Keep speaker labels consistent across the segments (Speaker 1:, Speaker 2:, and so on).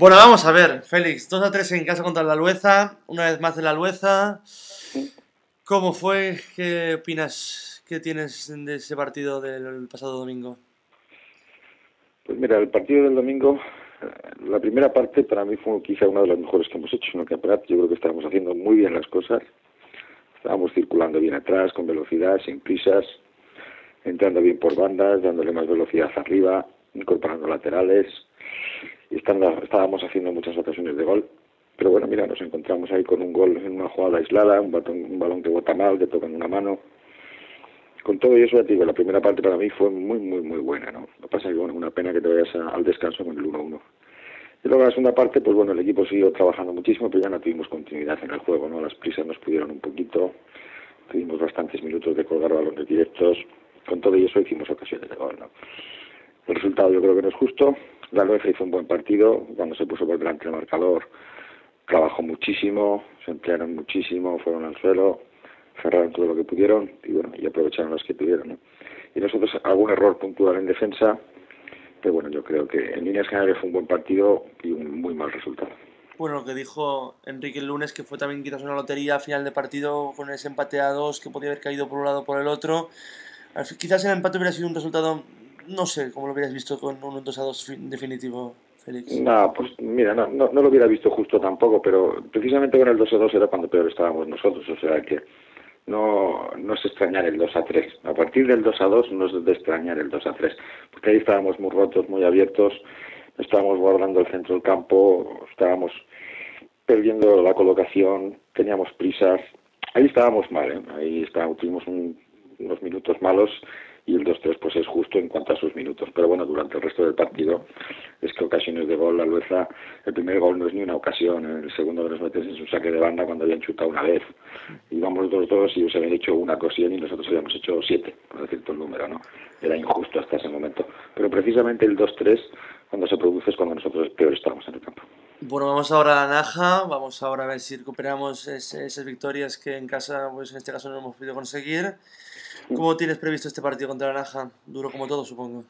Speaker 1: Bueno, vamos a ver, Félix, 2-3 en casa contra el Alueza, una vez más el Alueza. ¿Cómo fue? ¿Qué opinas? ¿Qué tienes de ese partido del pasado domingo?
Speaker 2: Pues mira, el partido del domingo, la primera parte para mí fue quizá una de las mejores que hemos hecho en el campeonato. Yo creo que estábamos haciendo muy bien las cosas. Estábamos circulando bien atrás, con velocidad, sin prisas, entrando bien por bandas, dándole más velocidad arriba, incorporando laterales. Y estábamos haciendo muchas ocasiones de gol. Pero bueno, mira, nos encontramos ahí con un gol en una jugada aislada, un balón que bota mal, que toca en una mano. Con todo eso, ya te digo, la primera parte para mí fue muy buena, ¿no? Lo que pasa es que, bueno, una pena que te vayas al descanso con el 1-1. Y luego la segunda parte, pues bueno, el equipo siguió trabajando muchísimo, pero ya no tuvimos continuidad en el juego, ¿no? Las prisas nos pudieron un poquito, tuvimos bastantes minutos de colgar balones directos, con todo eso hicimos ocasiones de gol, ¿no? El resultado yo creo que no es justo, la UEFA hizo un buen partido, cuando se puso por delante el marcador, trabajó muchísimo, se emplearon muchísimo, fueron al suelo, cerraron todo lo que pudieron y bueno, y aprovecharon los que tuvieron, ¿no? Y nosotros algún error puntual en defensa, pero bueno, yo creo que en líneas generales fue un buen partido y un muy mal resultado.
Speaker 1: Bueno, lo que dijo Enrique el lunes, que fue también quizás una lotería a final de partido con ese empate a dos que podía haber caído por un lado o por el otro. Quizás el empate hubiera sido un resultado, no sé, cómo lo hubieras visto con un 2-2 definitivo, Félix.
Speaker 2: No, pues mira, no lo hubiera visto justo tampoco, pero precisamente con el 2-2 era cuando peor estábamos nosotros, o sea que no es extrañar el 2-3. A partir del 2-2 no es de extrañar el 2-3, porque ahí estábamos muy rotos, muy abiertos, estábamos guardando el centro del campo, estábamos perdiendo la colocación, teníamos prisas, ahí estábamos mal, ¿eh? Ahí estábamos, tuvimos unos minutos malos y el 2-3 pues es justo en cuanto a sus minutos, pero bueno, durante el resto del partido es que ocasiones de gol, la Lueza, el primer gol no es ni una ocasión, el segundo que nos metes es un saque de banda cuando habían chutado una vez, íbamos 2-2 y ellos habían hecho una ocasión y nosotros habíamos hecho 7, por decirte el número, ¿no? Era injusto hasta ese momento, pero precisamente el 2-3 cuando se produce es cuando nosotros peor estamos en el campo.
Speaker 1: Bueno, vamos ahora a Naja, vamos ahora a ver si recuperamos esas victorias que en casa, pues en este caso no hemos podido conseguir. ¿Cómo tienes previsto este partido contra la Naja? Duro como todo, supongo.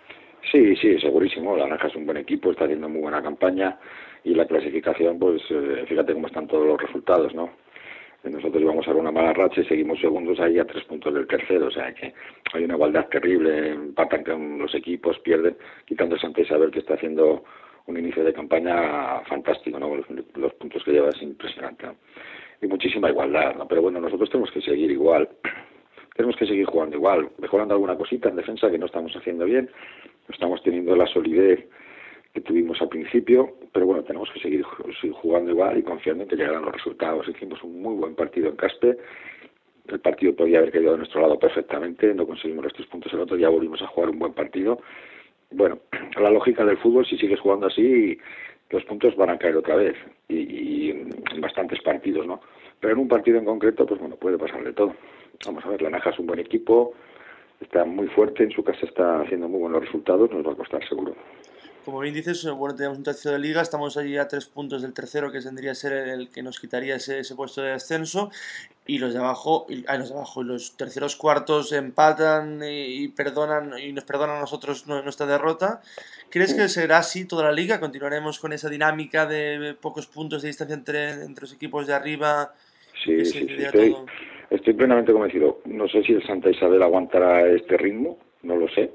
Speaker 2: Sí, sí, segurísimo. La Naranja es un buen equipo, está haciendo muy buena campaña y la clasificación, pues fíjate cómo están todos los resultados, ¿no? Nosotros íbamos a una mala racha y seguimos segundos ahí a 3 puntos del tercero, o sea que hay una igualdad terrible, empatan con los equipos, pierden, quitando Santa Isabel que está haciendo un inicio de campaña fantástico, ¿no? Los puntos que lleva es impresionante, ¿no? Y muchísima igualdad, ¿no? Pero bueno, nosotros tenemos que seguir igual, tenemos que seguir jugando igual, mejorando alguna cosita en defensa que no estamos haciendo bien, no estamos teniendo la solidez que tuvimos al principio, pero bueno, tenemos que seguir jugando igual y confiando en que llegarán los resultados. Hicimos un muy buen partido en Caspe, el partido podía haber quedado de nuestro lado perfectamente, no conseguimos los 3 puntos el otro día, volvimos a jugar un buen partido. Bueno, la lógica del fútbol, si sigues jugando así, los puntos van a caer otra vez, y en bastantes partidos, ¿no? Pero en un partido en concreto, pues bueno, puede pasar de todo. Vamos a ver, la Naja es un buen equipo, está muy fuerte, en su casa está haciendo muy buenos resultados, nos va a costar seguro.
Speaker 1: Como bien dices, bueno, tenemos un tercero de liga, estamos allí a 3 puntos del tercero, que tendría que ser el que nos quitaría ese puesto de descenso, y los de abajo, y los terceros cuartos empatan y perdonan y nos perdonan a nosotros nuestra derrota. ¿Crees que será así toda la liga? ¿Continuaremos con esa dinámica de pocos puntos de distancia entre los equipos de arriba y que
Speaker 2: Sí,
Speaker 1: se
Speaker 2: sí, sí,
Speaker 1: decidirá todo?
Speaker 2: estoy plenamente convencido. No sé si el Santa Isabel aguantará este ritmo, no lo sé,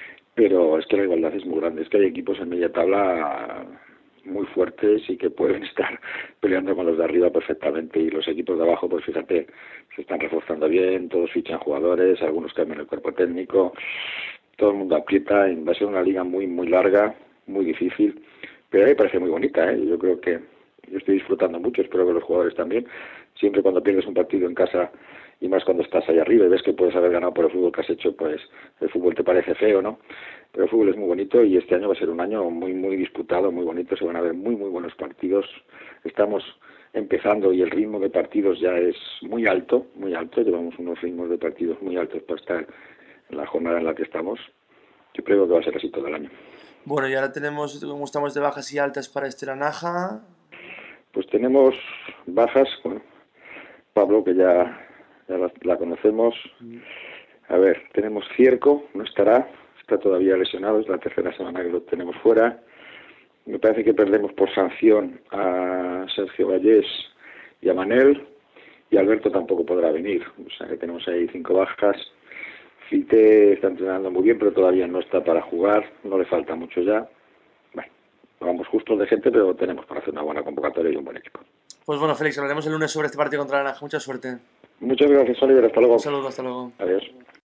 Speaker 2: pero es que la igualdad es muy grande. Es que hay equipos en media tabla muy fuertes y que pueden estar peleando con los de arriba perfectamente. Y los equipos de abajo, pues fíjate, se están reforzando bien, todos fichan jugadores, algunos cambian el cuerpo técnico, todo el mundo aprieta. Va a ser una liga muy larga, muy difícil, pero a mí me parece muy bonita, ¿eh? Yo creo que yo estoy disfrutando mucho, espero que los jugadores también. Siempre cuando pierdes un partido en casa y más cuando estás ahí arriba y ves que puedes haber ganado por el fútbol que has hecho, pues el fútbol te parece feo, ¿no? Pero el fútbol es muy bonito y este año va a ser un año muy disputado, muy bonito, se van a ver muy buenos partidos. Estamos empezando y el ritmo de partidos ya es muy alto, llevamos unos ritmos de partidos muy altos para estar en la jornada en la que estamos. Yo creo que va a ser así todo el año.
Speaker 1: Bueno, y ahora tenemos, como estamos de bajas y altas para este la Naja.
Speaker 2: Pues tenemos bajas, bueno, Pablo, que ya la conocemos. A ver, tenemos Cierco, no estará, está todavía lesionado, es la tercera semana que lo tenemos fuera. Me parece que perdemos por sanción a Sergio Vallés y a Manel, y Alberto tampoco podrá venir. O sea que tenemos ahí 5 bajas. Fite está entrenando muy bien, pero todavía no está para jugar, no le falta mucho ya. Bueno, vamos justos de gente, pero tenemos para hacer una buena convocatoria y un buen equipo.
Speaker 1: Pues bueno, Félix, hablaremos el lunes sobre este partido contra la Naranja. Mucha suerte.
Speaker 2: Muchas gracias, Oliver. Hasta luego.
Speaker 1: Un saludo, hasta luego.
Speaker 2: Adiós.